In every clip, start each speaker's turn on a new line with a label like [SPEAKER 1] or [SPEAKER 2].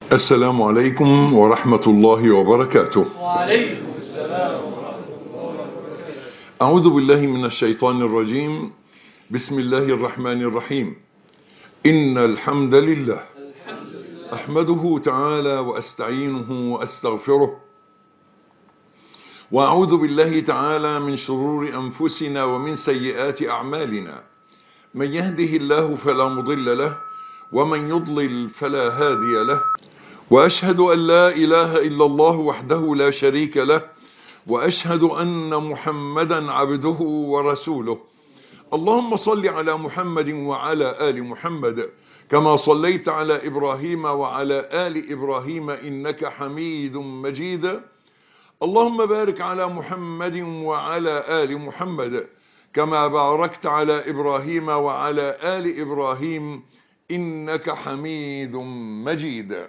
[SPEAKER 1] السلام عليكم ورحمة الله وبركاته.
[SPEAKER 2] وعليكم السلام ورحمة الله وبركاته.
[SPEAKER 1] أعوذ بالله من الشيطان الرجيم. بسم الله الرحمن الرحيم. إن الحمد لله أحمده تعالى وأستعينه وأستغفره، وأعوذ بالله تعالى من شرور أنفسنا ومن سيئات أعمالنا. من يهده الله فلا مضل له، ومن يضلل فلا هادي له، وأشهد أن لا إله إلا الله وحده لا شريك له، وأشهد أن محمدا عبده ورسوله. اللهم صل على محمد وعلى آل محمد كما صليت على إبراهيم وعلى آل إبراهيم إنك حميد مجيد. اللهم بارك على محمد وعلى آل محمد كما باركت على إبراهيم وعلى آل إبراهيم إنك حميد مجيد.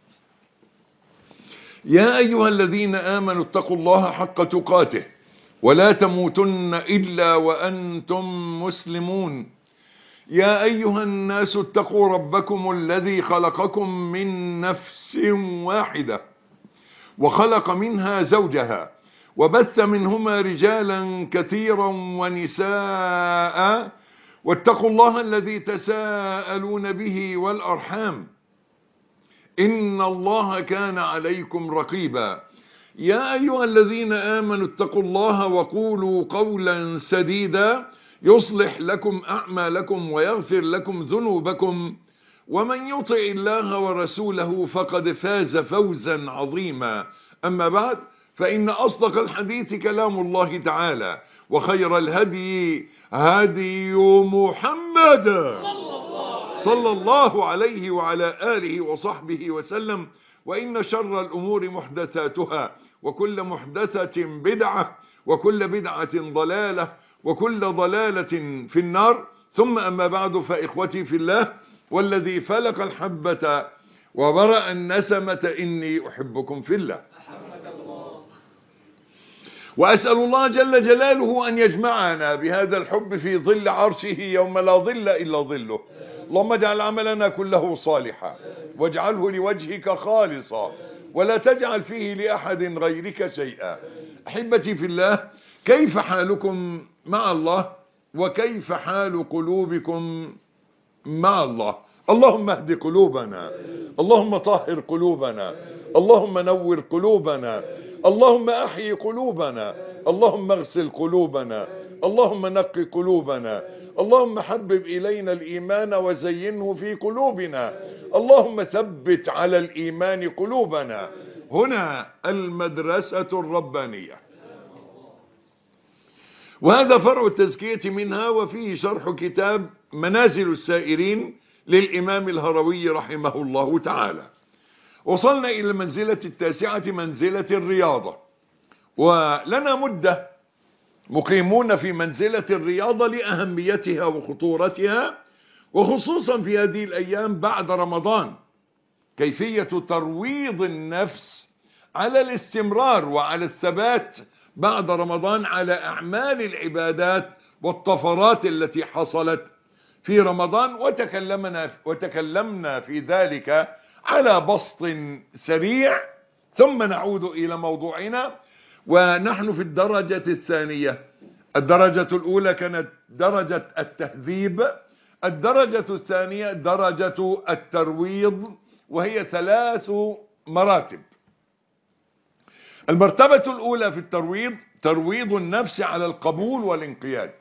[SPEAKER 1] يا أيها الذين آمنوا اتقوا الله حق تقاته ولا تموتن إلا وأنتم مسلمون. يا أيها الناس اتقوا ربكم الذي خلقكم من نفس واحدة وخلق منها زوجها وبث منهما رجالا كثيرا ونساء، واتقوا الله الذي تساءلون به والأرحام إن الله كان عليكم رقيبا. يا أيها الذين آمنوا اتقوا الله وقولوا قولا سديدا يصلح لكم أعمالكم ويغفر لكم ذنوبكم، ومن يطع الله ورسوله فقد فاز فوزا عظيما. أما بعد، فإن أصدق الحديث كلام الله تعالى، وخير الهدي هدي محمد صلى الله عليه وعلى آله وصحبه وسلم. وإن شر الأمور محدثاتها، وكل محدثة بدعة، وكل بدعة ضلالة، وكل ضلالة في النار. ثم أما بعد، فإخوتي في الله والذي فلق الحبة وبرأ النسمة إني أحبكم في الله، وأسأل الله جل جلاله أن يجمعنا بهذا الحب في ظل عرشه يوم لا ظل إلا ظله. اللهم اجعل عملنا كله صالحا، واجعله لوجهك خالصا، ولا تجعل فيه لأحد غيرك شيئا. أحبتي في الله، كيف حالكم مع الله؟ وكيف حال قلوبكم مع الله؟ اللهم اهد قلوبنا، اللهم طهر قلوبنا، اللهم نور قلوبنا، اللهم احيي قلوبنا، اللهم اغسل قلوبنا، اللهم نقي قلوبنا، اللهم حبب إلينا الإيمان وزينه في قلوبنا، اللهم ثبت على الإيمان قلوبنا. هنا المدرسة الربانية، وهذا فرع التزكية منها، وفيه شرح كتاب منازل السائرين للإمام الهروي رحمه الله تعالى. وصلنا إلى المنزلة التاسعة، منزلة الرياضة، ولنا مدة مقيمون في منزلة الرياضة لأهميتها وخطورتها، وخصوصا في هذه الأيام بعد رمضان، كيفية ترويض النفس على الاستمرار وعلى الثبات بعد رمضان على أعمال العبادات والطفرات التي حصلت في رمضان. وتكلمنا في ذلك على بسط سريع، ثم نعود إلى موضوعنا. ونحن في الدرجة الثانية. الدرجة الأولى كانت درجة التهذيب، الدرجة الثانية درجة الترويض، وهي 3 مراتب. المرتبة الأولى في الترويض ترويض النفس على القبول والانقياد.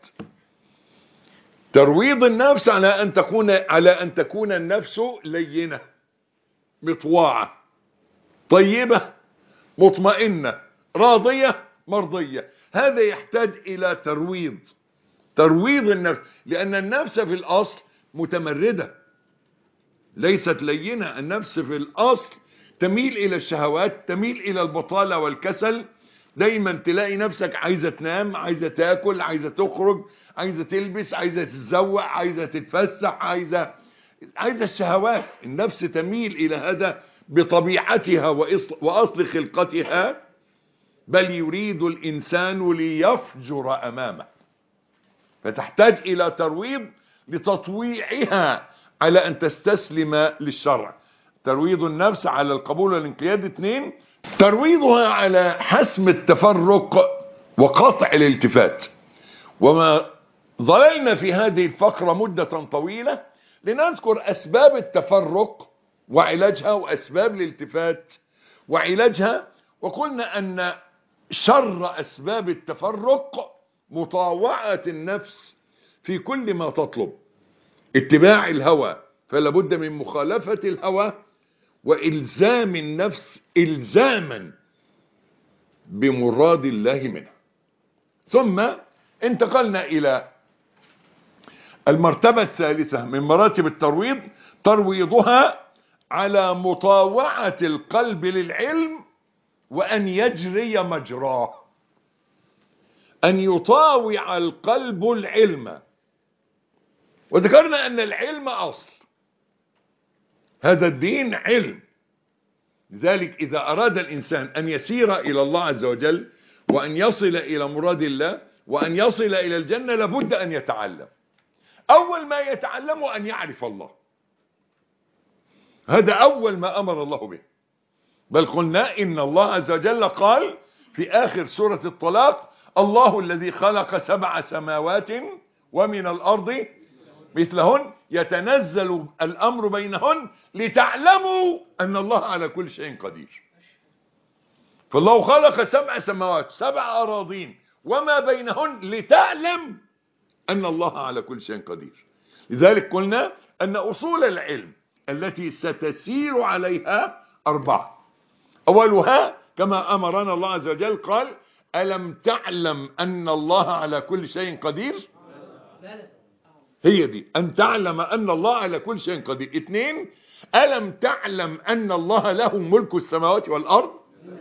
[SPEAKER 1] ترويض النفس على أن تكون النفس لينة مطواعة طيبة مطمئنة راضية مرضية. هذا يحتاج إلى ترويض النفس، لأن النفس في الأصل متمردة ليست لينة. النفس في الأصل تميل إلى الشهوات، تميل إلى البطالة والكسل. دايما تلاقي نفسك عايزة تنام، عايزة تاكل، عايزة تخرج، عايزة تلبس، عايزة تتزوق، عايزة تتفسح، عايزة الشهوات. النفس تميل إلى هذا بطبيعتها وأصل خلقتها. بل يريد الإنسان ليفجر أمامه، فتحتاج إلى ترويض لتطويعها على أن تستسلم للشرع. ترويض النفس على القبول والانقياد. 2 ترويضها على حسم التفرق وقطع الالتفات. وما ظللنا في هذه الفقرة مدة طويلة لنذكر أسباب التفرق وعلاجها وأسباب الالتفات وعلاجها، وقلنا أن شر أسباب التفرق مطاوعة النفس في كل ما تطلب، اتباع الهوى، فلا بد من مخالفة الهوى وإلزام النفس إلزاما بمراد الله منها. ثم انتقلنا إلى المرتبة الثالثة من مراتب الترويض، ترويضها على مطاوعة القلب للعلم وأن يجري مجراه. أن يطاوع القلب العلم، وذكرنا أن العلم أصل هذا الدين، علم. لذلك إذا أراد الإنسان أن يسير إلى الله عز وجل وأن يصل إلى مراد الله وأن يصل إلى الجنة لابد أن يتعلم. أول ما يتعلم أن يعرف الله، هذا أول ما أمر الله به. بل قلنا إن الله عز وجل قال في آخر سورة الطلاق: الله الذي خلق 7 سماوات ومن الأرض مثلهن يتنزل الأمر بينهن لتعلموا أن الله على كل شيء قدير. فالله خلق 7 سماوات 7 أراضين وما بينهن لتعلم أن الله على كل شيء قدير. لذلك قلنا أن أصول العلم التي ستسير عليها 4. أولها كما أمرنا الله عز وجل قال: ألم تعلم أن الله على كل شيء قدير؟ هي دي، أن تعلم أن الله على كل شيء قدير. 2 ألم تعلم أن الله له ملك السماوات والأرض؟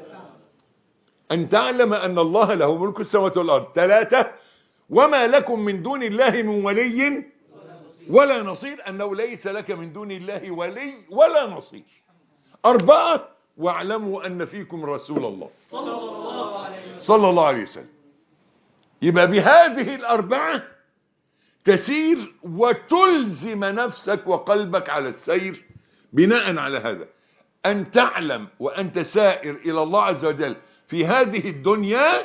[SPEAKER 1] أن تعلم أن الله له ملك السماوات والأرض. 3 وما لكم من دون الله من ولي ولا نصير، أنه ليس لك من دون الله ولي ولا نصير. 4 واعلموا أن فيكم رسول الله صلى الله عليه وسلم. يبقى بهذه 4 تسير وتلزم نفسك وقلبك على السير. بناء على هذا أن تعلم وأنت سائر إلى الله عز وجل في هذه الدنيا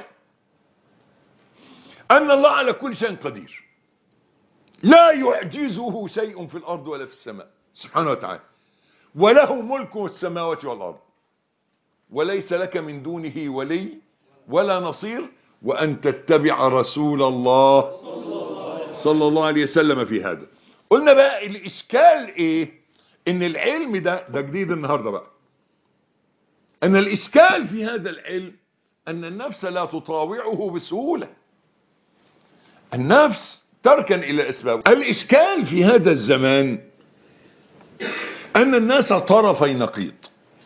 [SPEAKER 1] أن الله على كل شيء قدير، لا يعجزه شيء في الأرض ولا في السماء سبحانه وتعالى، وله ملك السماوات والأرض، وليس لك من دونه ولي ولا نصير، وأن تتبع رسول الله صلى الله عليه وسلم في هذا. قلنا بقى الإشكال إيه؟ إن العلم ده جديد النهاردة بقى، أن الإشكال في هذا العلم أن النفس لا تطاوعه بسهولة، النفس تركن إلى أسباب. الإشكال في هذا الزمان أن الناس طرفي نقيض،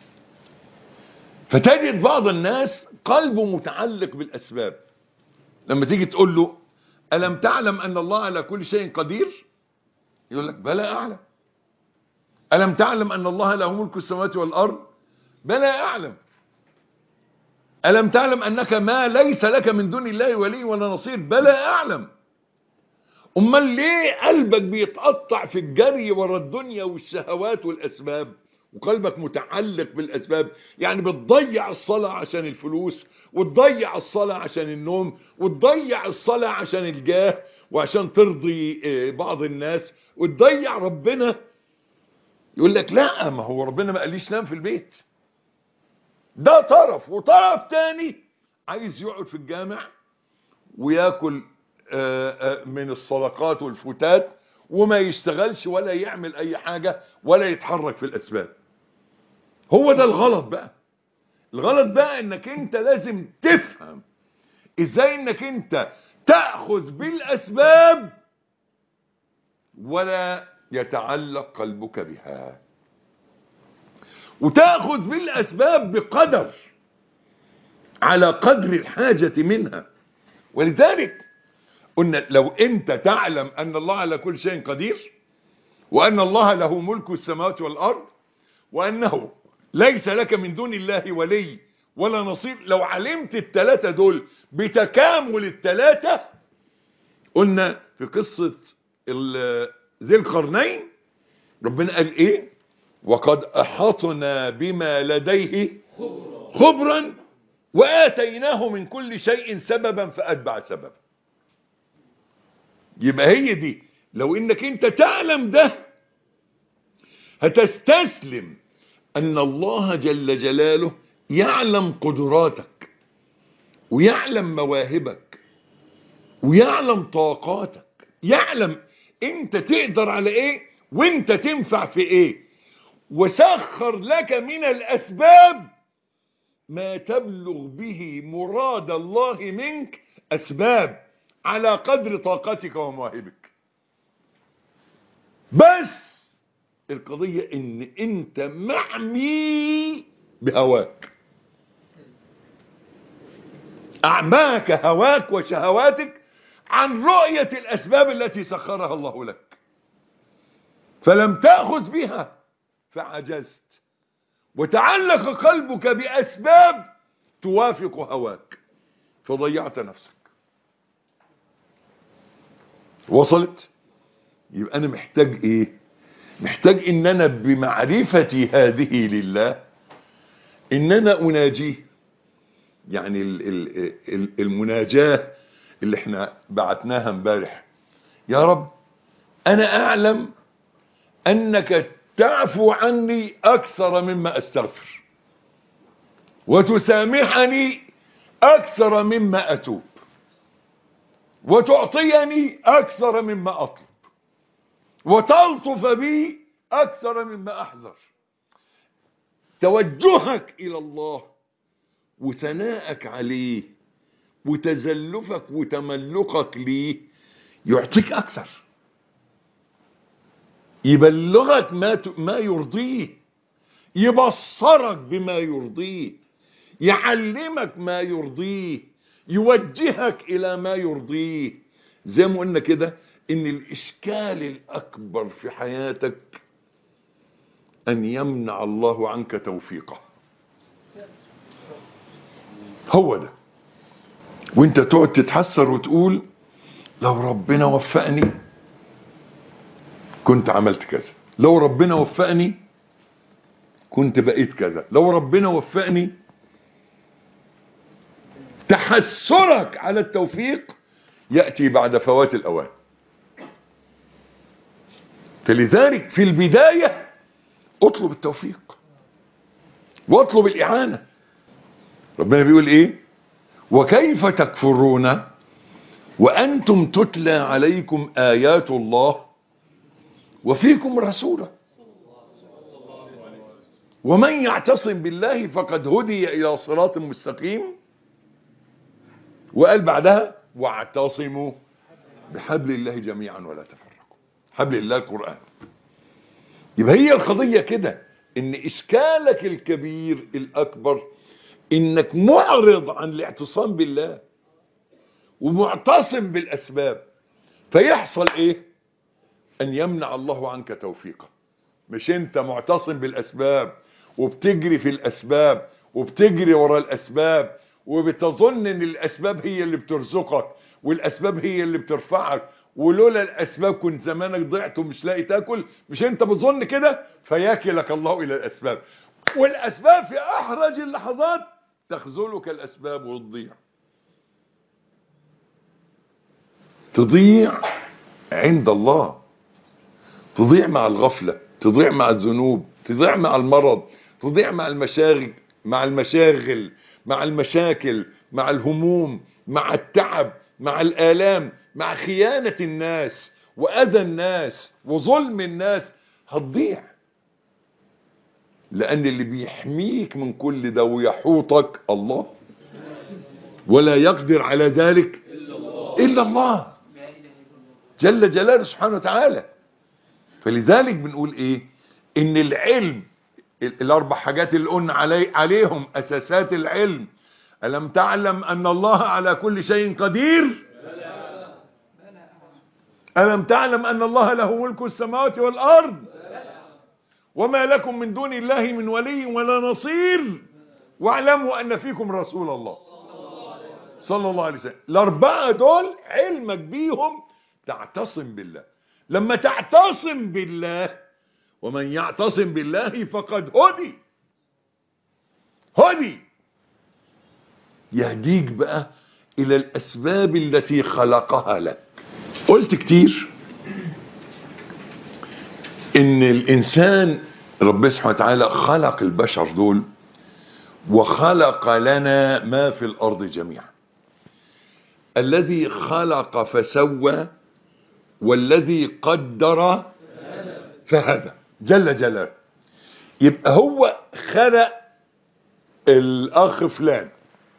[SPEAKER 1] فتجد بعض الناس قلبه متعلق بالأسباب. لما تيجي تقول له: ألم تعلم أن الله على كل شيء قدير؟ يقول لك: بلى أعلم. ألم تعلم أن الله له ملك السماوات والأرض؟ بلى أعلم. ألم تعلم أنك ما ليس لك من دون الله ولي ولا نصير؟ بلى أعلم. أمال ليه قلبك بيتقطع في الجري ورا الدنيا والشهوات والأسباب وقلبك متعلق بالأسباب؟ يعني بتضيع الصلاة عشان الفلوس، وتضيع الصلاة عشان النوم، وتضيع الصلاة عشان الجاه وعشان ترضي بعض الناس، وتضيع ربنا. يقول لك: لا، ما هو ربنا ما قاليش نام في البيت. ده طرف، وطرف تاني عايز يقعد في الجامع وياكل من الصدقات والفتات وما يشتغلش ولا يعمل اي حاجة ولا يتحرك في الاسباب. هو ده الغلط بقى. الغلط بقى انك انت لازم تفهم ازاي انك انت تأخذ بالاسباب ولا يتعلق قلبك بها، وتأخذ بالاسباب بقدر على قدر الحاجة منها. ولذلك قلنا: لو انت تعلم ان الله على كل شيء قدير، وان الله له ملك السماوات والارض، وانه ليس لك من دون الله ولي ولا نصير، لو علمت ال3 دول بتكامل ال3، قلنا في قصة ذي القرنين ربنا قال ايه؟ وقد أحطنا بما لديه خبرا وآتيناه من كل شيء سببا فأتبع سببا. يبقى هي دي، لو انك انت تعلم ده هتستسلم ان الله جل جلاله يعلم قدراتك ويعلم مواهبك ويعلم طاقاتك، يعلم انت تقدر على ايه وانت تنفع في ايه، وسخر لك من الاسباب ما تبلغ به مراد الله منك، اسباب على قدر طاقتك ومواهبك. بس القضية ان انت معمي بهواك، اعماك هواك وشهواتك عن رؤية الاسباب التي سخرها الله لك، فلم تأخذ بها فعجزت، وتعلق قلبك باسباب توافق هواك فضيعت نفسك. وصلت؟ يبقى انا محتاج ايه؟ محتاج ان انا بمعرفتي هذه لله ان انا اناجيه. يعني المناجاة اللي احنا بعتناها امبارح، يا رب انا اعلم انك تعفو عني اكثر مما استغفر، وتسامحني اكثر مما اتوب، وتعطيني اكثر مما اطلب، وتلطف بي اكثر مما احذر. توجهك الى الله وثناءك عليه وتزلفك وتملقك ليه يعطيك اكثر، يبلغك ما يرضيه، يبصرك بما يرضيه، يعلمك ما يرضيه، يوجهك الى ما يرضيه. زي ما قلنا كده ان الاشكال الاكبر في حياتك ان يمنع الله عنك توفيقه. هو ده. وانت تقعد تتحسر وتقول لو ربنا وفقني كنت عملت كذا، لو ربنا وفقني كنت بقيت كذا، لو ربنا وفقني. تحسرك على التوفيق يأتي بعد فوات الأوان. فلذلك في البداية اطلب التوفيق واطلب الإعانة. ربنا بيقول ايه؟ وكيف تكفرون وأنتم تتلى عليكم آيات الله وفيكم رسوله ومن يعتصم بالله فقد هدي إلى صراط مستقيم. وقال بعدها واعتصموا بحبل الله جميعا ولا تفرقوا. حبل الله القرآن. يبقى هي القضية كده، ان اشكالك الكبير الاكبر انك معرض عن الاعتصام بالله ومعتصم بالاسباب، فيحصل ايه؟ ان يمنع الله عنك توفيقه. مش انت معتصم بالاسباب وبتجري في الاسباب وبتجري ورا الاسباب وبتظن ان الاسباب هي اللي بترزقك والاسباب هي اللي بترفعك، ولولا الاسباب كنت زمانك ضعت ومش لاقي تاكل. مش انت بتظن كده؟ فياكلك الله الى الاسباب، والاسباب في احرج اللحظات تخذلك الاسباب وتضيع. تضيع عند الله، تضيع مع الغفلة، تضيع مع الذنوب، تضيع مع المرض، تضيع مع المشاغل، مع المشاكل، مع الهموم، مع التعب، مع الآلام، مع خيانة الناس وأذى الناس وظلم الناس. هتضيع، لأن اللي بيحميك من كل ده ويحوطك الله، ولا يقدر على ذلك إلا الله جل جلاله سبحانه وتعالى. فلذلك بنقول ايه؟ ان العلم، الاربع حاجات اللي قلنا عليهم اساسات العلم. ألم تعلم ان الله على كل شيء قدير؟ ألم تعلم ان الله له ملك السماوات والارض وما لكم من دون الله من ولي ولا نصير واعلموا ان فيكم رسول الله صلى الله عليه وسلم. الاربعه دول علمك بيهم تعتصم بالله. لما تعتصم بالله ومن يعتصم بالله فقد هدي يهديك بقى إلى الأسباب التي خلقها لك. قلت كتير إن الإنسان ربنا سبحانه وتعالى خلق البشر دول وخلق لنا ما في الأرض جميعا. الذي خلق فسوى والذي قدر فهدى جل جلاله. يبقى هو خلق الأخ فلان،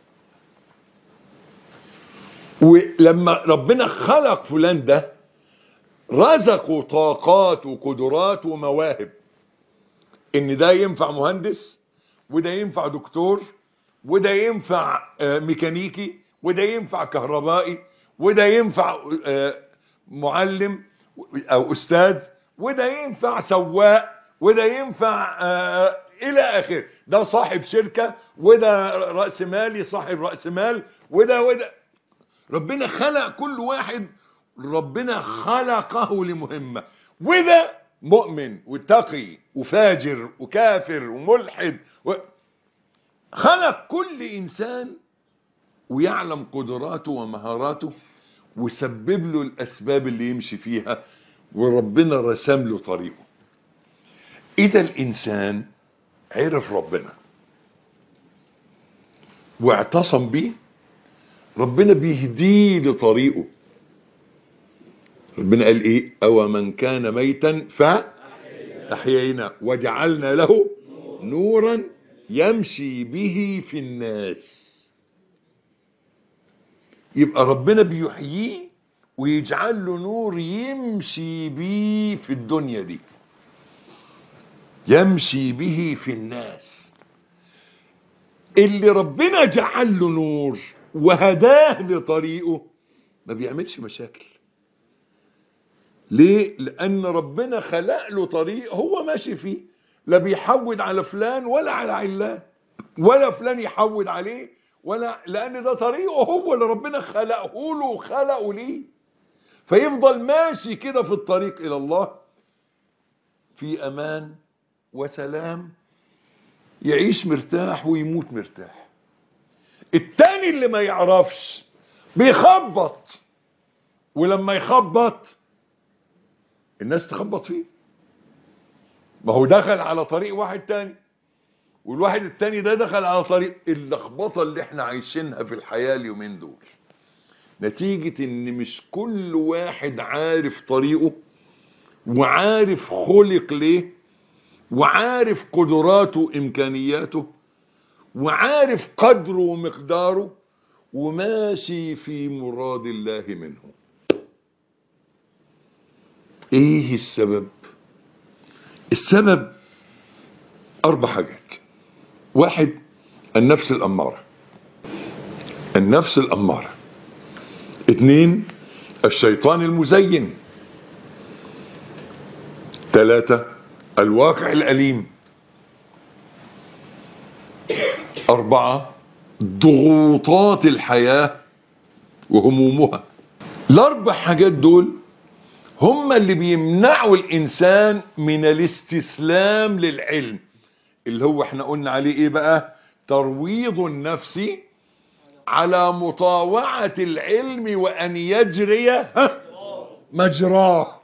[SPEAKER 1] ولما ربنا خلق فلان ده رزقه طاقات وقدرات ومواهب، ان ده ينفع مهندس، وده ينفع دكتور، وده ينفع ميكانيكي، وده ينفع كهربائي، وده ينفع معلم او استاذ، وده ينفع سواق، وده ينفع الى اخره. ده صاحب شركة، وده رأس مالي صاحب رأس مال، وده ربنا خلق كل واحد، ربنا خلقه لمهمة. وده مؤمن وتقي وفاجر وكافر وملحد خلق كل إنسان ويعلم قدراته ومهاراته وسبب له الأسباب اللي يمشي فيها، وربنا رسم له طريقه. إذا الإنسان عرف ربنا واعتصم بيه، ربنا بيهديه لطريقه. ربنا قال ايه؟ او من كان ميتا فاحيينا وجعلنا له نورا يمشي به في الناس. يبقى ربنا بيحييه ويجعل له نور يمشي به في الدنيا دي، يمشي به في الناس. اللي ربنا جعل له نور وهداه لطريقه ما بيعملش مشاكل. ليه؟ لأن ربنا خلق له طريق هو ماشي فيه، لا بيحود على فلان ولا على علان، ولا فلان يحود عليه، ولا، لأن ده طريقه هو اللي ربنا خلقه له وخلقه ليه. فيفضل ماشي كده في الطريق إلى الله في أمان وسلام، يعيش مرتاح ويموت مرتاح. التاني اللي ما يعرفش بيخبط، ولما يخبط الناس تخبط فيه. ما هو دخل على طريق واحد تاني، والواحد التاني ده دخل على طريق. اللخبطة اللي احنا عايشينها في الحياة اليومين دول نتيجة ان مش كل واحد عارف طريقه وعارف خلق ليه وعارف قدراته وامكانياته وعارف قدره ومقداره وماشي في مراد الله منه. ايه السبب؟ السبب 4 حاجات. 1، النفس الأمارة. 2، الشيطان المزين. 3، الواقع الأليم. 4، ضغوطات الحياة وهمومها. ال4 حاجات دول هم اللي بيمنعوا الإنسان من الاستسلام للعلم، اللي هو احنا قلنا عليه ايه بقى؟ ترويض النفس على مطاوعة العلم وأن يجري مجراه.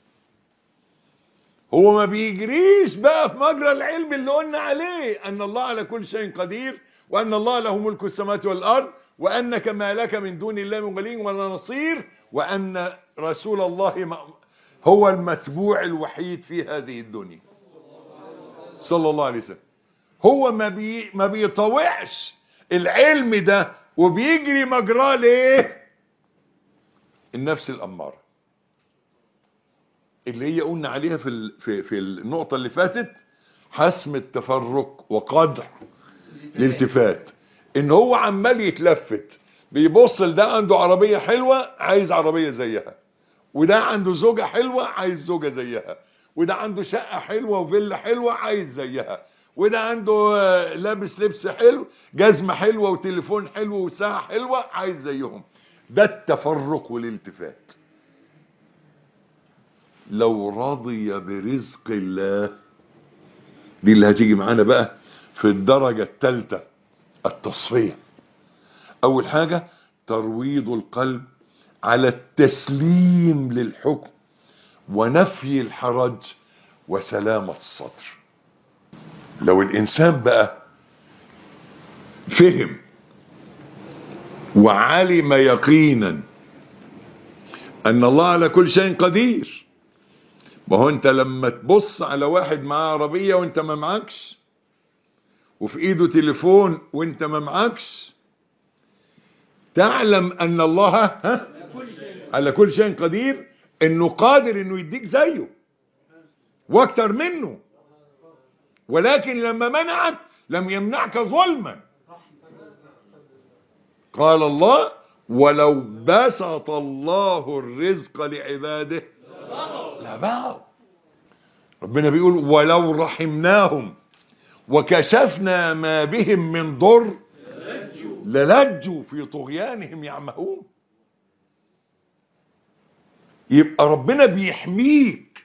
[SPEAKER 1] هو ما بيجريش بقى في مجرى العلم اللي قلنا عليه أن الله على كل شيء قدير، وأن الله له ملك السماوات والأرض، وأنك ما لك من دون الله من ولي ولا نصير، وأن رسول الله هو المتبوع الوحيد في هذه الدنيا صلى الله عليه وسلم. هو ما بيطوعش العلم ده وبيجري مجراه. ليه؟ النفس الأمارة اللي هي قلنا عليها في النقطة اللي فاتت، حسم التفرق وقدع الالتفات. ان هو عمال يتلفت، بيبص لده عنده عربية حلوة عايز عربية زيها، وده عنده زوجة حلوة عايز زوجة زيها، وده عنده شقة حلوة وفيلا حلوة عايز زيها، وده عنده لابس لبس حلو، جزمة حلوة وتليفون حلو وساعة حلوة عايز زيهم. ده التفرق والالتفات. لو رضي برزق الله، دي اللي هتيجي معانا بقى في الدرجة الثالثة، التصفية. اول حاجة ترويض القلب على التسليم للحكم ونفي الحرج وسلامة الصدر. لو الانسان بقى فهم وعلم يقينا ان الله على كل شيء قدير. ما هو انت لما تبص على واحد معاه عربية وانت ما معكش، وفي ايده تليفون وانت ما معكش، تعلم ان الله على كل شيء قدير، انه قادر انه يديك زيه واكثر منه، ولكن لما منعك لم يمنعك ظلما. قال الله ولو بسط الله الرزق لعباده لبغوا. ربنا بيقول ولو رحمناهم وكشفنا ما بهم من ضر للجوا في طغيانهم يعمهون. يبقى ربنا بيحميك.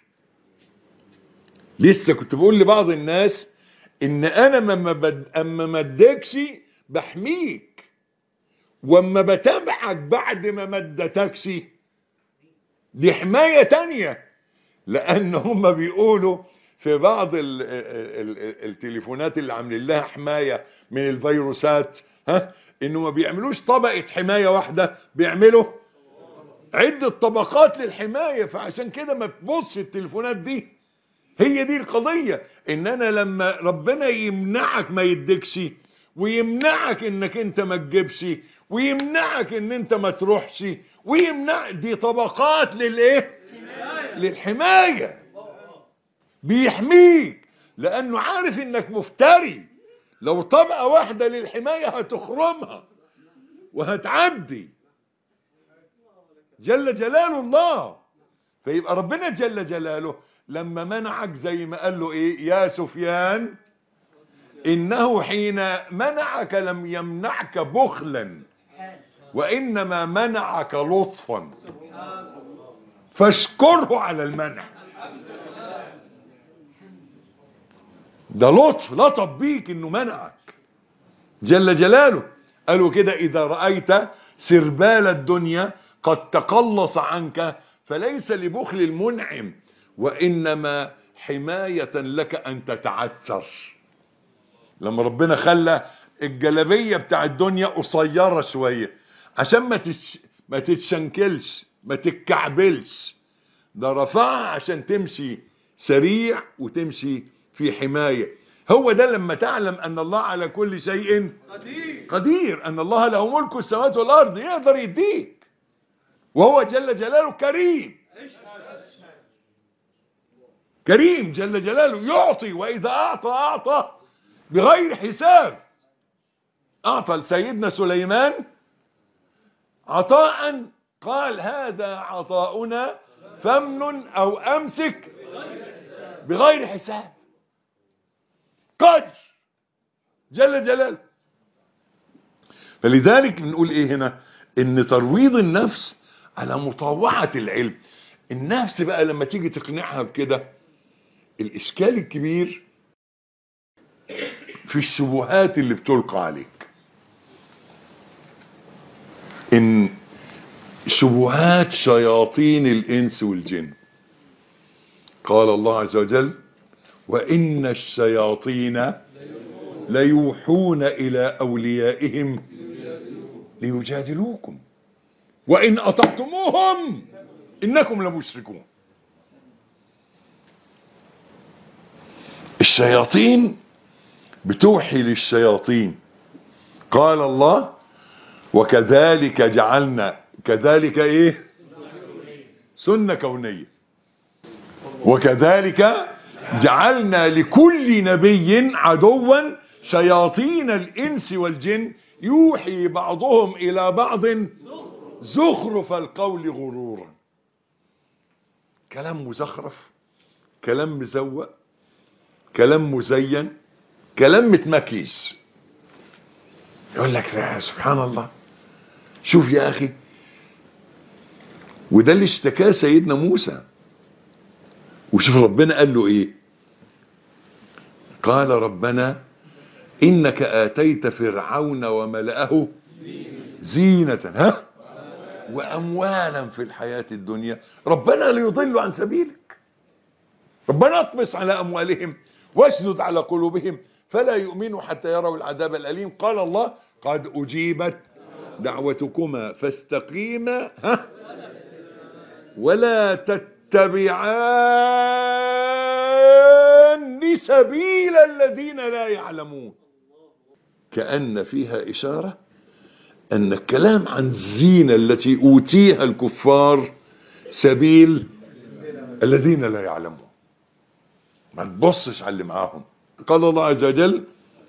[SPEAKER 1] لسه كنت بقول لبعض الناس ان انا اما ما اديكش بحميك، واما بتابعك بعد ما مدتكش دي حماية تانية. لان هم بيقولوا في بعض التليفونات اللي عاملين لها حماية من الفيروسات، انه ما بيعملوش طبقة حماية واحدة، بيعملوا عدة طبقات للحماية. فعشان كده ما تبص التليفونات دي، هي دي القضية. ان انا لما ربنا يمنعك ما يديكش، ويمنعك انك انت ما تجيبش، ويمنعك ان انت ما تروحش، ويمنع، دي طبقات للايه؟ للحماية. بيحميك لانه عارف انك مفتري. لو طبقة واحدة للحماية هتخرمها وهتعدي. جل جلال الله. فيبقى ربنا جل جلاله لما منعك زي ما قال له ايه يا سفيان، انه حين منعك لم يمنعك بخلا وانما منعك لطفا فاشكره على المنع. ده لطف بيك انه منعك جل جلاله. قالوا كده اذا رأيت سربال الدنيا قد تقلص عنك فليس لبخل المنعم وانما حماية لك ان تتعثر. لما ربنا خلى الجلابية بتاع الدنيا قصيرة شوية عشان ما تتشنكلش، ما تتكعبلش، ده رفعها عشان تمشي سريع وتمشي في حماية. هو ده لما تعلم ان الله على كل شيء قدير، ان الله له ملك السماوات والارض، يقدر يديك. وهو جل جلاله كريم، كريم جل جلاله، يعطي، واذا اعطى بغير حساب. اعطى لسيدنا سليمان عطاء قال هذا عطاؤنا فمن او امسك بغير حساب. قادر جل جلاله. فلذلك بنقول ايه هنا؟ ان ترويض النفس على مطاوعة العلم. النفس بقى لما تيجي تقنعها بكده، الاشكال الكبير في الشبهات اللي بتلقى عليك. ان شبهات شياطين الانس والجن. قال الله عز وجل وان الشياطين ليوحون الى اوليائهم ليجادلوكم وان اطعتموهم انكم لمشركون. الشياطين بتوحي للشياطين. قال الله وكذلك جعلنا، كذلك ايه؟ سنة كونية. وكذلك جعلنا لكل نبي عدوا شياطين الانس والجن يوحي بعضهم الى بعض زخرف القول غرورا. كلام مزخرف، كلام مزوق، كلام مزين، كلام متمكيس. يقول لك سبحان الله، شوف يا اخي. وده اللي اشتكاه سيدنا موسى وشوف ربنا قال له ايه؟ قال ربنا انك اتيت فرعون وملأه زينة واموالا في الحياة الدنيا. ربنا ليضل عن سبيلك. ربنا اطمس على اموالهم واشدد على قلوبهم فلا يؤمنوا حتى يروا العذاب الاليم. قال الله قد اجيبت دعوتكما فاستقيما ولا تتبعان سبيل الذين لا يعلمون. كأن فيها إشارة أن الكلام عن الزينة التي أوتيها الكفار سبيل الذين لا يعلمون. ما تبصش على اللي معاهم. قال الله عز وجل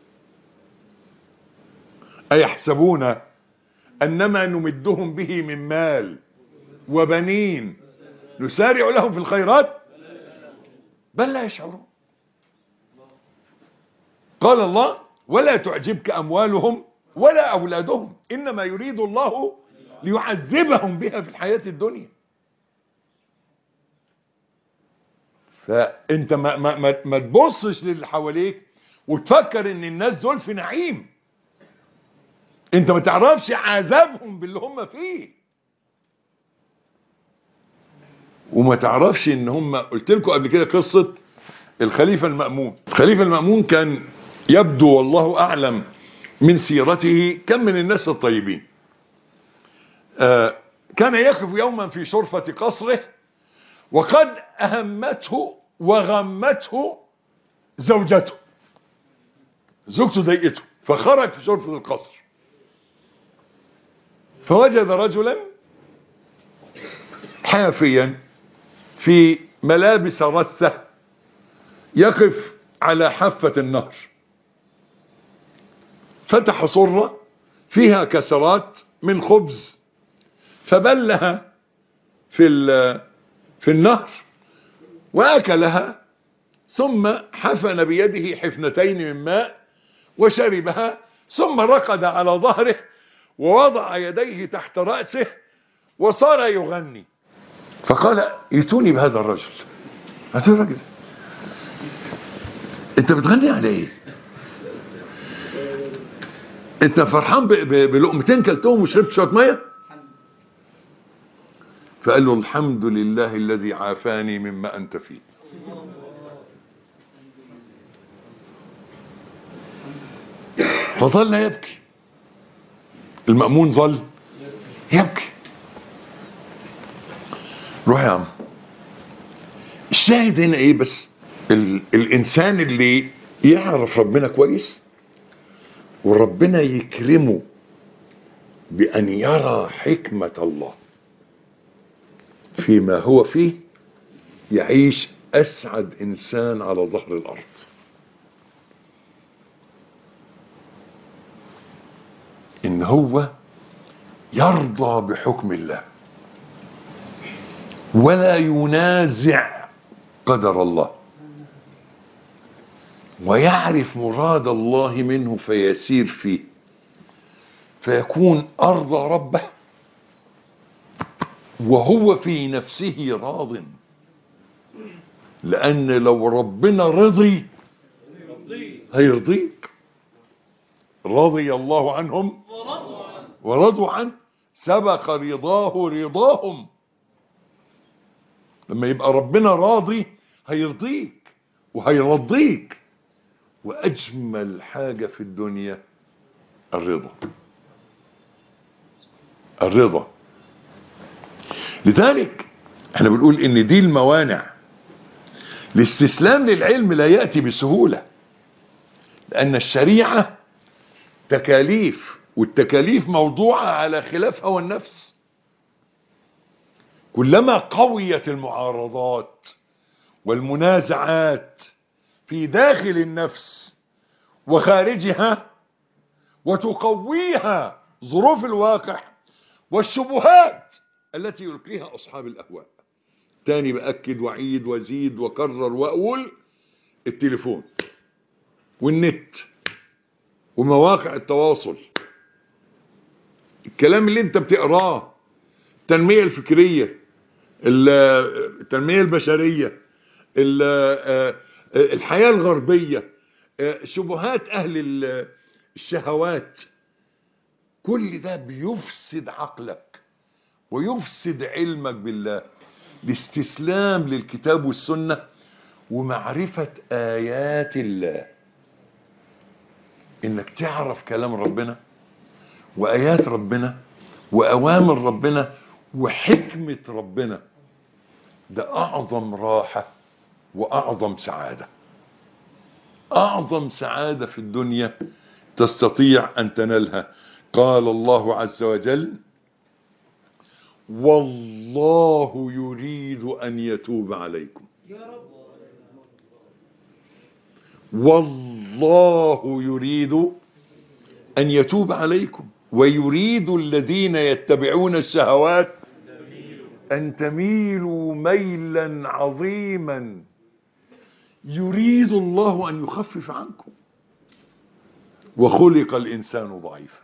[SPEAKER 1] أيحسبون أنما نمدهم به من مال وبنين نسارع لهم في الخيرات بل لا يشعرون. قال الله ولا تعجبك أموالهم ولا أولادهم إنما يريد الله ليعذبهم بها في الحياة الدنيا. فأنت ما تبصش للي حواليك وتفكر ان الناس دول في نعيم. انت ما تعرفش عذابهم باللي هم فيه، وما تعرفش ان هم، قلت لكم قبل كده قصة الخليفة المأمون. الخليفة المأمون كان يبدو والله أعلم من سيرته كم من الناس الطيبين. كان يقف يوما في شرفة قصره وقد أهمته وغمته زوجته. زوجته ضايقته فخرج في شرفة القصر فوجد رجلا حافيا في ملابس رثة يقف على حافة النهر. فتح صرة فيها كسرات من خبز فبلها في النهر وأكلها، ثم حفن بيده حفنتين من ماء وشربها، ثم رقد على ظهره ووضع يديه تحت رأسه وصار يغني. فقال ائتوني بهذا الرجل. هذا الرجل انت بتغني على ايه؟ انت فرحان بلقمتين كلتهم وشربت شويه ميه؟ فقال له الحمد لله الذي عافاني مما انت فيه. فظل يبكي. المأمون ظل يبكي. روح يا عم. الشاهد هنا ايه بس؟ الانسان اللي يعرف ربنا كويس وربنا يكرمه بأن يرى حكمة الله فيما هو فيه يعيش أسعد إنسان على ظهر الأرض. إن هو يرضى بحكم الله ولا ينازع قدر الله ويعرف مراد الله منه فيسير فيه فيكون أرضى ربه وهو في نفسه راض. لأن لو ربنا رضي هيرضيك. رضي الله عنهم ورضوا عنه سبق رضاه رضاهم. لما يبقى ربنا راضي هيرضيك وهيرضيك. وأجمل حاجة في الدنيا الرضا. الرضا. لذلك احنا بنقول ان دي الموانع. الاستسلام للعلم لا يأتي بسهولة، لأن الشريعة تكاليف، والتكاليف موضوعة على خلاف هوى النفس. كلما قويت المعارضات والمنازعات في داخل النفس وخارجها وتقويها ظروف الواقع والشبهات التي يلقيها أصحاب الأهواء. تاني بأكد وعيد وزيد وكرر وأقول: التليفون والنت ومواقع التواصل، الكلام اللي انت بتقراه، التنمية الفكرية، التنمية البشرية، الحياة الغربية، شبهات أهل الشهوات، كل ده بيفسد عقلك ويفسد علمك بالله. الاستسلام للكتاب والسنة ومعرفة آيات الله، انك تعرف كلام ربنا وآيات ربنا وأوامر ربنا وحكمة ربنا، ده أعظم راحة وأعظم سعادة. أعظم سعادة في الدنيا تستطيع أن تنالها. قال الله عز وجل: والله يريد أن يتوب عليكم. والله يريد أن يتوب عليكم ويريد الذين يتبعون الشهوات أن تميلوا ميلا عظيما. يريد الله أن يخفف عنكم وخلق الإنسان ضعيفا.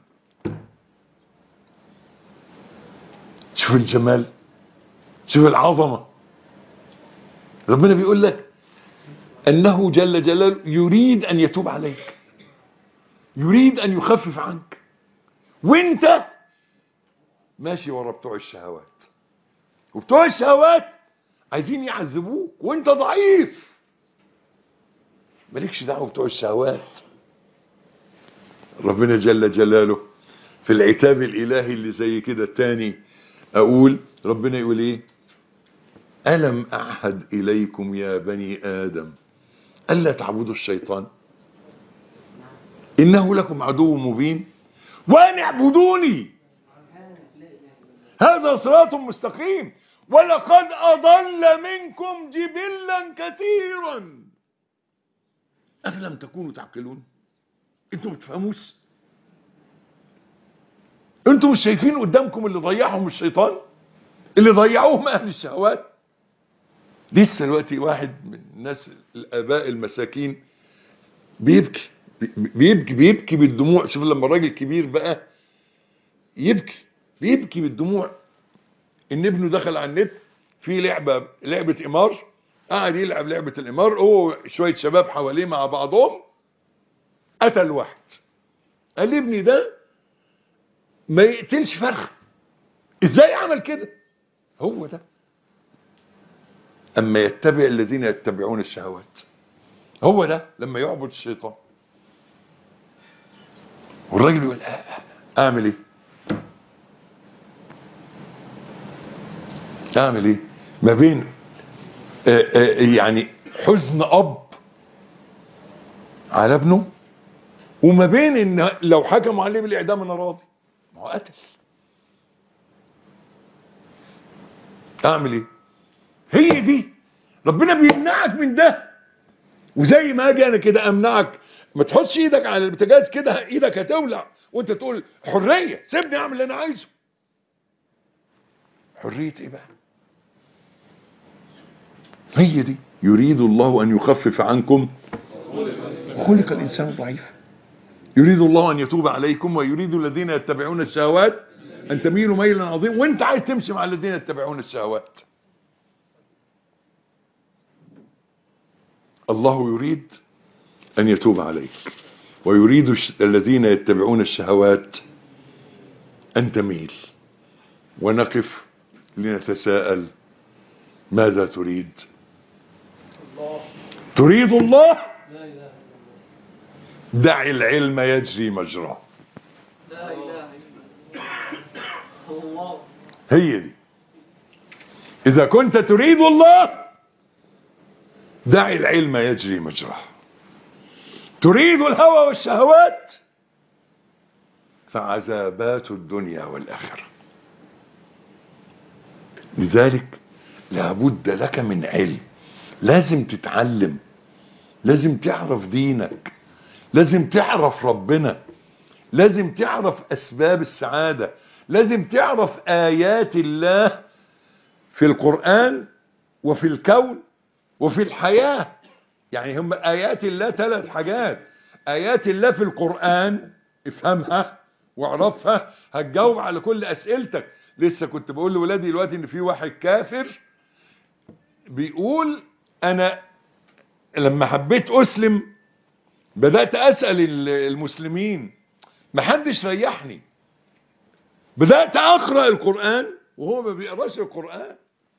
[SPEAKER 1] شوف الجمال، شوف العظمة. ربنا بيقول لك أنه جل جلاله يريد أن يتوب عليك، يريد أن يخفف عنك، وانت ماشي ورا بتوع الشهوات، وبتوع الشهوات عايزين يعذبوك وانت ضعيف. مالكش دعوه بتوع الشهوات. ربنا جل جلاله في العتاب الالهي اللي زي كده التاني اقول، ربنا يقول ايه؟ ألم أعهد إليكم يا بني آدم ألا تعبدوا الشيطان إنه لكم عدو مبين وأن اعبدوني هذا صراط مستقيم ولقد أضل منكم جبلا كثيرا أفلم تكونوا تعقلون. انتوا بتفهموش؟ انتوا مش شايفين قدامكم اللي ضيعهم الشيطان، اللي ضيعوهم أهل الشهوات؟ لسه دلوقتي واحد من الناس الآباء المساكين بيبكي بيبكي بيبكي بالدموع. شوف لما الراجل كبير بقى بيبكي بالدموع ان ابنه دخل على النت في لعبة قمار، قاعد يلعب لعبة القمار هو شوية شباب حواليه مع بعضهم، قتل واحد. قال ابني ده ما يقتلش فرخة، ازاي عمل كده؟ هو ده اما يتبع الذين يتبعون الشهوات، هو ده لما يعبد الشيطان. والراجل يقول اعمل ايه؟ اعمل ايه؟ ما بين يعني حزن اب على ابنه وما بين ان لو حكموا عليه بالاعدام انا راضي، ما هو قتل. اعمل ايه؟ هي دي ربنا بيمنعك من ده. وزي ما اجي انا كده امنعك ما تحطش ايدك على البوتاجاز كده، ايدك هتولع وانت تقول حريه، سيبني اعمل اللي انا عايزه. حريه ايه بقى؟ هي دي يريد الله ان يخفف عنكم وخلق الانسان ضعيفا. يريد الله ان يتوب عليكم ويريد الذين يتبعون الشهوات ان تميلوا ميلا عظيما، وانت عايز تمشي مع الذين يتبعون الشهوات. الله يريد ان يتوب عليك ويريد الذين يتبعون الشهوات ان تميل. ونقف لنتساءل ماذا تريد؟ تريد الله؟ دع العلم يجري مجراه.
[SPEAKER 2] لا إله إلا الله.
[SPEAKER 1] هي دي. إذا كنت تريد الله دع العلم يجري مجراه. تريد الهوى والشهوات فعذابات الدنيا والآخرة. لذلك لابد لك من علم، لازم تتعلم، لازم تعرف دينك، لازم تعرف ربنا، لازم تعرف أسباب السعادة، لازم تعرف آيات الله في القرآن وفي الكون وفي الحياة. يعني هم آيات الله 3 حاجات. آيات الله في القرآن افهمها واعرفها، هتجاوب على كل أسئلتك. لسه كنت بقول لولادي دلوقتي ان في واحد كافر بيقول انا لما حبيت أسلم بدأت أسأل المسلمين، محدش ريحني. بدأت أقرأ القرآن وهو ما بيقراش القرآن.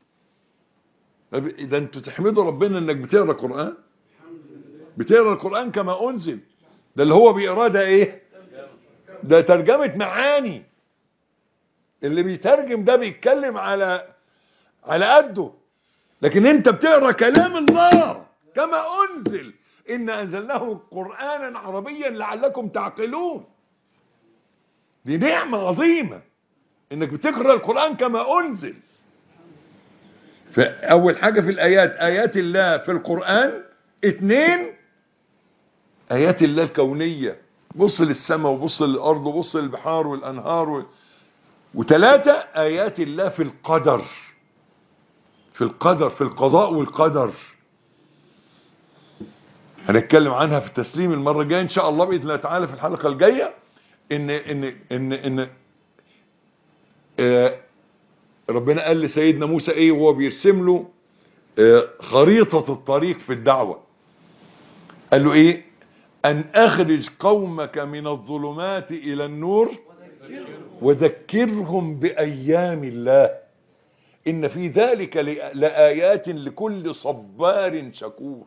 [SPEAKER 1] ده انتوا تحمدوا ربنا انك بتقرأ القرآن، بتقرأ القرآن كما أنزل. ده اللي هو بيقراه ده ايه؟ ده ترجمة معاني. اللي بيترجم ده بيتكلم على قده، لكن انت بتقرأ كلام الله كما أنزل. إن أنزلناه قرآنا عربيا لعلكم تعقلون. دي نعمة عظيمة انك بتقرأ القرآن كما أنزل. فأول حاجة في الآيات آيات الله في القرآن. 2 آيات الله الكونية، بص للسماء وبص للأرض وبص للبحار والأنهار 3 آيات الله في القدر، في القضاء والقدر. هنتكلم عنها في التسليم المرة الجاية إن شاء الله بإذن الله تعالى في الحلقة الجاية. إن ربنا قال لسيدنا موسى إيه وهو بيرسم له خريطة الطريق في الدعوة. قال له إيه؟ أن أخرج قومك من الظلمات إلى النور وذكرهم بأيام الله إن في ذلك لآيات لكل صبار شكور.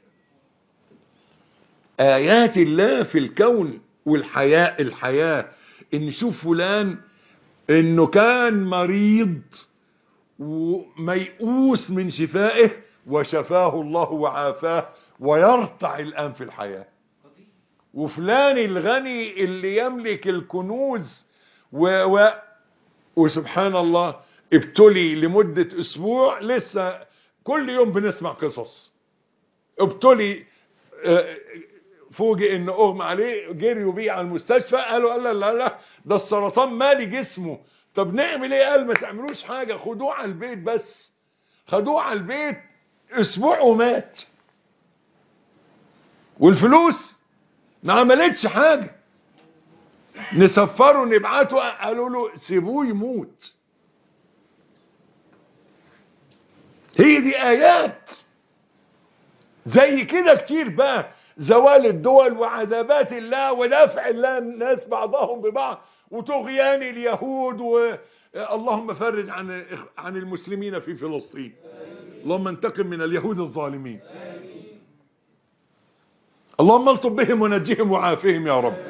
[SPEAKER 1] آيات الله في الكون الحياة. إن شوف فلان إنه كان مريض وميؤوس من شفائه وشفاه الله وعافاه ويرتع الآن في الحياة. وفلان الغني اللي يملك الكنوز وسبحان الله ابتلي لمدة اسبوع، لسه كل يوم بنسمع قصص. ابتلي فوجئ انه اغمى عليه، جريوا بيه على المستشفى، قالوا لا لا لا ده السرطان مالي جسمه. طب نعمل ايه؟ قال ما تعملوش حاجة، خدوه على البيت بس. خدوه على البيت اسبوع ومات، والفلوس ما عملتش حاجة. نسفره نبعته، قالوا له سيبوه يموت. هي دي آيات زي كده كتير بقى. زوال الدول وعذابات الله ودفع الله الناس بعضهم ببعض وطغيان اليهود اللهم فرج عن المسلمين في فلسطين. اللهم انتقم من اليهود الظالمين. اللهم الطف بهم ونجهم وعافهم يا رب.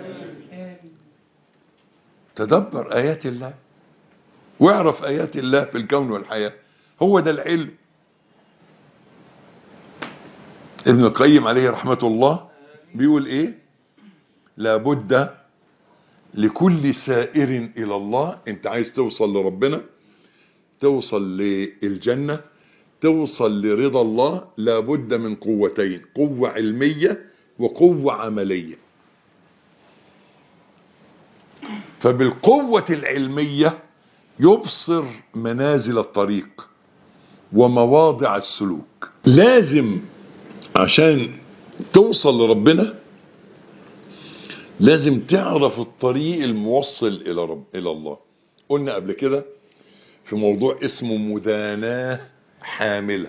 [SPEAKER 1] تدبر آيات الله واعرف آيات الله في الكون والحياة. هو ده العلم. ابن القيم عليه رحمة الله بيقول ايه؟ لابد لكل سائر الى الله. انت عايز توصل لربنا، توصل للجنة، توصل لرضا الله، لابد من قوتين: قوة علمية وقوة عملية. فبالقوة العلمية يبصر منازل الطريق ومواضع السلوك. لازم عشان توصل لربنا لازم تعرف الطريق الموصل إلى الله. قلنا قبل كده في موضوع اسمه مداناة حاملة،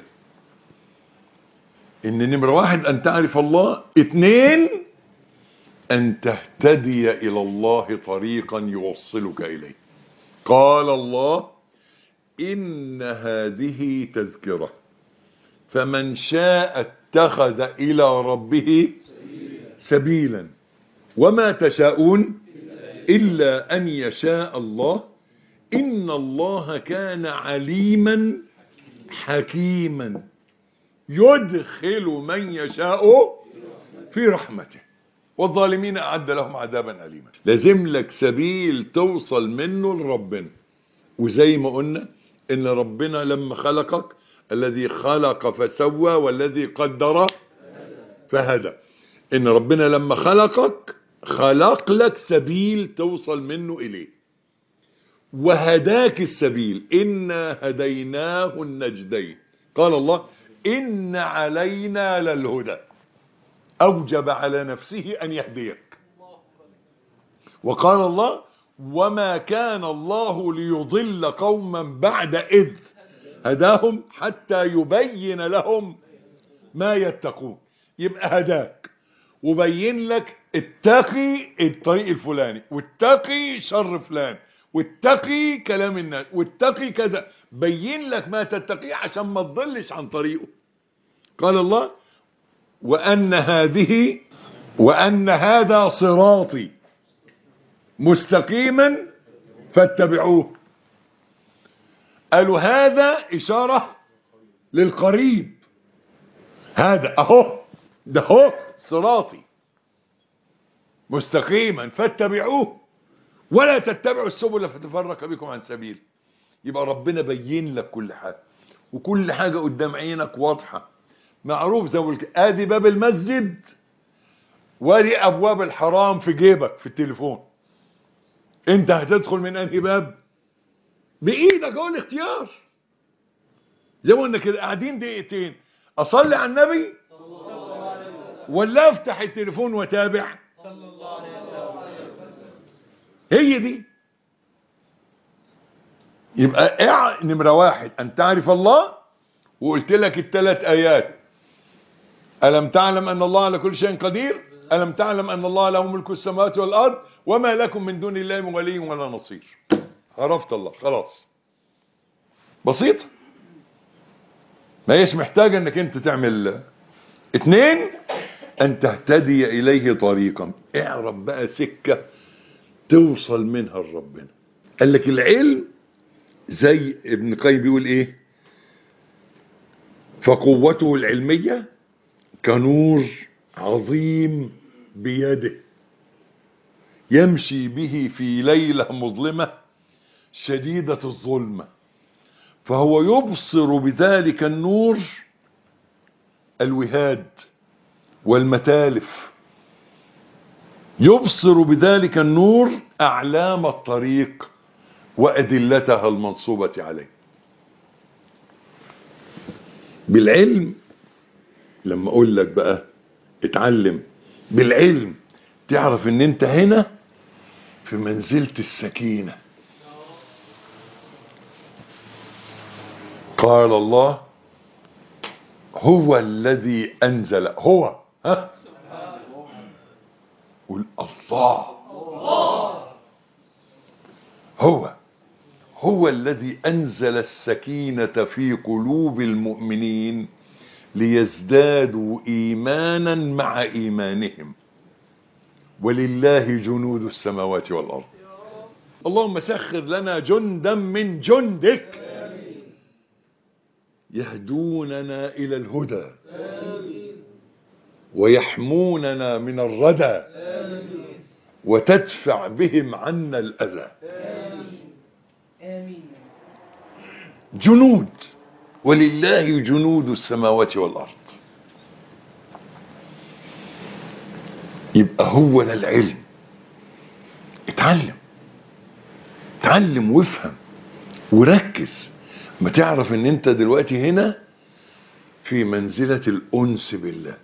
[SPEAKER 1] إن نمرة 1 أن تعرف الله، 2 أن تهتدي إلى الله طريقا يوصلك إليه. قال الله: إن هذه تذكرة فمن شاء اتخذ إلى ربه سبيلا وما تشاءون إلا أن يشاء الله إن الله كان عليما حكيما يدخل من يشاء في رحمته والظالمين أعد لهم عذابا أليما. لازم لك سبيل توصل منه لربنا. وزي ما قلنا إن ربنا لما خلقك الذي خلق فسوى والذي قدر فهدى. إن ربنا لما خلقك خلق لك سبيل توصل منه إليه وهداك السبيل. إنا هديناه النجدين. قال الله: إن علينا للهدى. أوجب على نفسه أن يهديك. وقال الله: وما كان الله ليضل قوما بعد إذ هداهم حتى يبين لهم ما يتقون. يبقى هداك وبين لك اتقي الطريق الفلاني، واتقي شر فلان، واتقي كلام الناس، واتقي كذا، بين لك ما تتقيه عشان ما تضلش عن طريقه. قال الله وأن هذا صراطي مستقيما فاتبعوه. قالوا هذا إشارة للقريب، هذا اهو، ده هو صراطي مستقيما فاتبعوه ولا تتبعوا السبل فتفرق بكم عن سبيل. يبقى ربنا بين لك كل حاجة، وكل حاجة قدام عينك واضحة معروف. زي ادي باب المسجد وادي ابواب الحرام في جيبك في التليفون، انت هتدخل من انهي باب؟ بايدك، هو الاختيار. زي ما قلنا كده، قاعدين دقيقتين اصلي على النبي ولا افتح التليفون واتابع؟ هي دي. يبقى نمرة واحد ان تعرف الله، وقلت لك الثلاث ايات: ألم تعلم أن الله على كل شيء قدير، ألم تعلم أن الله له ملك السماوات والأرض، وما لكم من دون الله من ولي ولا نصير. عرفت الله خلاص، بسيط، ما هيش محتاجة انك انت تعمل. 2 ان تهتدي اليه طريقا، اعرف بقى سكة توصل منها لربنا. قال لك العلم زي ابن القيم بيقول ايه: فقوته العلمية كنور عظيم بيده يمشي به في ليلة مظلمة شديدة الظلمة، فهو يبصر بذلك النور الوهاد والمتالف، يبصر بذلك النور أعلام الطريق وأدلتها المنصوبة عليه. بالعلم، لما أقول لك بقى اتعلم بالعلم، تعرف ان انت هنا في منزلة السكينة. قال الله هو الذي أنزل، هو قل الله، هو الذي أنزل السكينة في قلوب المؤمنين ليزدادوا إيمانا مع إيمانهم ولله جنود السماوات والأرض. اللهم سخر لنا جندا من جندك يهدوننا إلى الهدى ويحموننا من الردى وتدفع بهم عنا الأذى. جنود، ولله جنود السماوات والأرض. يبقى هو ده العلم. اتعلم وافهم وركز، ما تعرف ان انت دلوقتي هنا في منزلة الأنس بالله.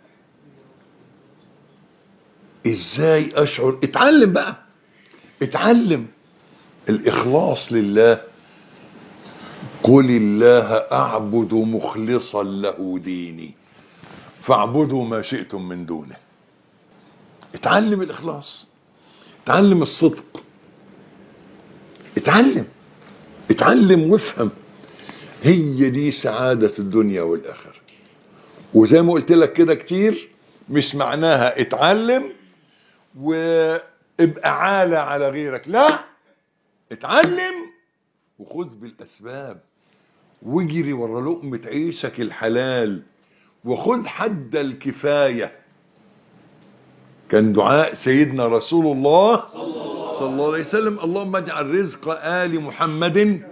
[SPEAKER 1] ازاي اشعر؟ اتعلم بقى، اتعلم الإخلاص لله. قل الله أعبد مخلصا له ديني فاعبدوا ما شئتم من دونه. اتعلم الإخلاص، اتعلم الصدق، اتعلم وافهم. هي دي سعادة الدنيا والآخرة. وزي ما قلت لك كده كتير، مش معناها اتعلم وابقى عالة على غيرك، لا، اتعلم وخذ بالأسباب واجري ورا لقمة عيشك الحلال وخذ حد الكفاية. كان دعاء سيدنا رسول الله صلى الله عليه وسلم: اللهم اجعل رزق آل محمد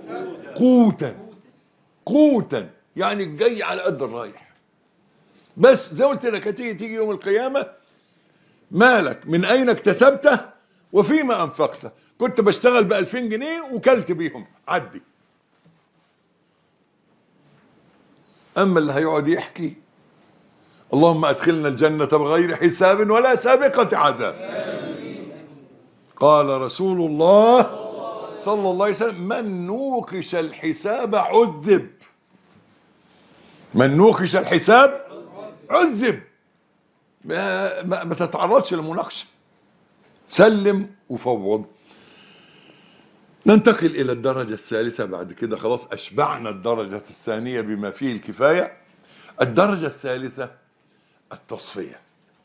[SPEAKER 1] قوتا، يعني جاي على قد الرايح. بس زي قلت لك، هتيجي يوم القيامة مالك من أين اكتسبته وفيما أنفقته. كنت بشتغل ب2000 جنيه وكلت بيهم، عدي. أما اللي هيقعد يحكي: اللهم أدخلنا الجنة بغير حساب ولا سابقة عذاب. قال رسول الله صلى الله عليه وسلم: من نوقش الحساب عذب. من نوقش الحساب عذب. ما تتعرضش للمناقشة، سلم وفوض. ننتقل إلى الدرجة الثالثة بعد كده، خلاص أشبعنا الدرجة الثانية بما فيه الكفاية. الدرجة الثالثة التصفية.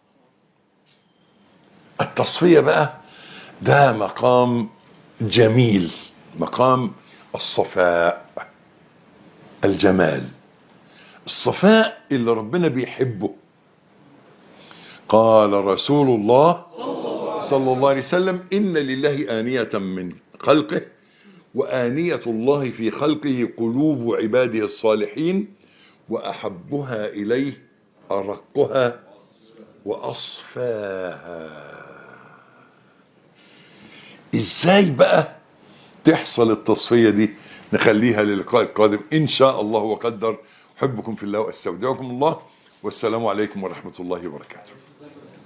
[SPEAKER 1] التصفية بقى ده مقام جميل، مقام الصفاء، الجمال، الصفاء اللي ربنا بيحبه. قال رسول الله صلى الله عليه وسلم: إن لله آنية من خلقه، وآنية الله في خلقه قلوب عباده الصالحين، وأحبها إليه أرقها وأصفاها. إزاي بقى تحصل التصفية دي؟ نخليها للقاء القادم إن شاء الله وقدر. أحبكم في الله وأستودعكم الله، والسلام عليكم ورحمة الله وبركاته.